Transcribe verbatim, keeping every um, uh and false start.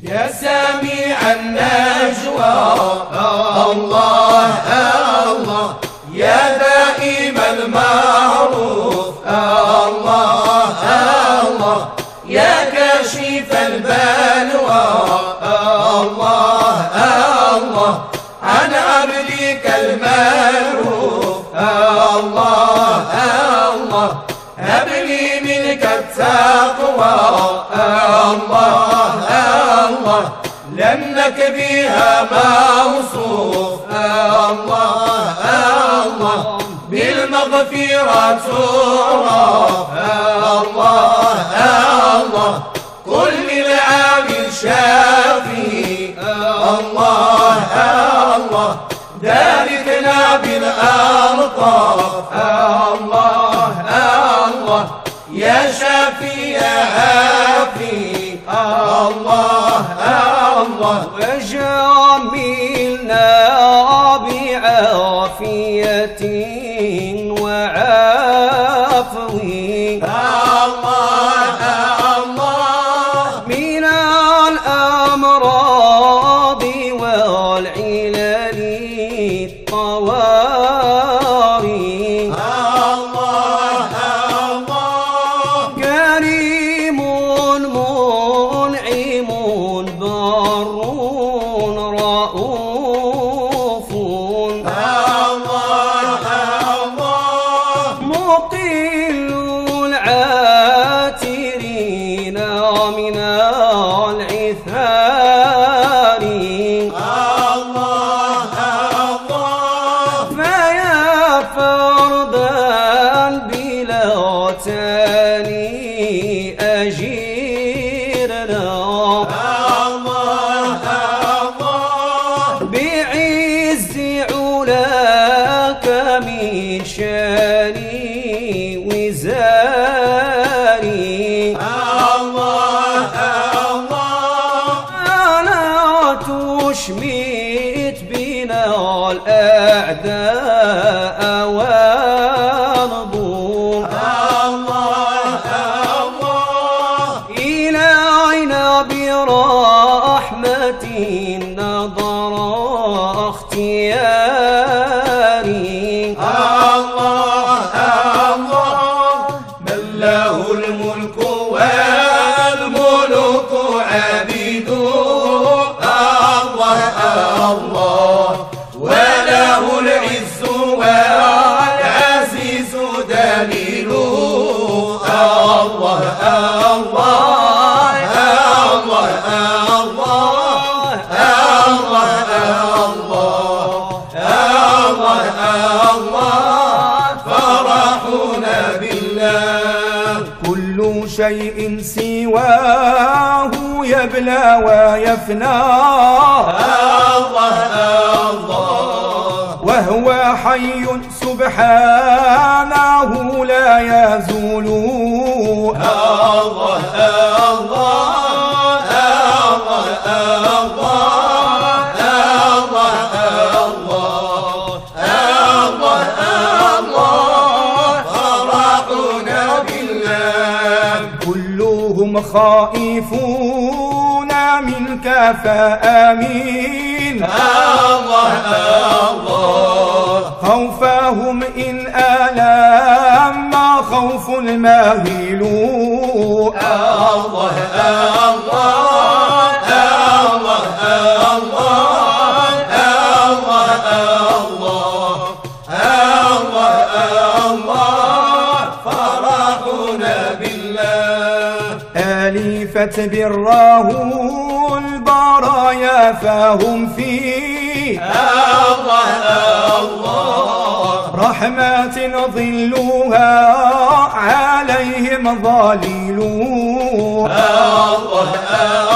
يا سميع النجوى الله الله يا دائم المعروف الله الله يا كاشف البلوى الله الله عن عبدك المعروف الله الله هب لي منك التقوى الله الله لأنك بها موصوف الله الله بالمغفرة تعرف الله الله كل العامل شافي الله الله داركنا بالألطاف الله الله يا شافي يا عافي الله الله وجاملنا بعافية وعفو الله الله من الأمراض والعلل الطوارئ الله الله كريم منعم بر رؤوف الله الله مقل العاترين من العثار الله الله فيا فردا بلا تاني أجيرنا الله الله بعز علاك من شاني وزاري الله الله ألا تشمت بنا الأعداء ونضم الله الله إلينا برحمة نظر اختياري الله الله من له الملك والملوك عبيده الله الله وله العز والعزيز دليله الله الله الله الله الله فرحنا بالله كل شيء سواه يبلى ويفنى الله الله وهو حي سبحانه لا يزول الله الله كلهم خائفون منك فآمين الله الله خوفهم إن آلام خوف الماهل الله ألفت بالراه البرايا فهم فيه رحمات ظلها عليهم ظليل الله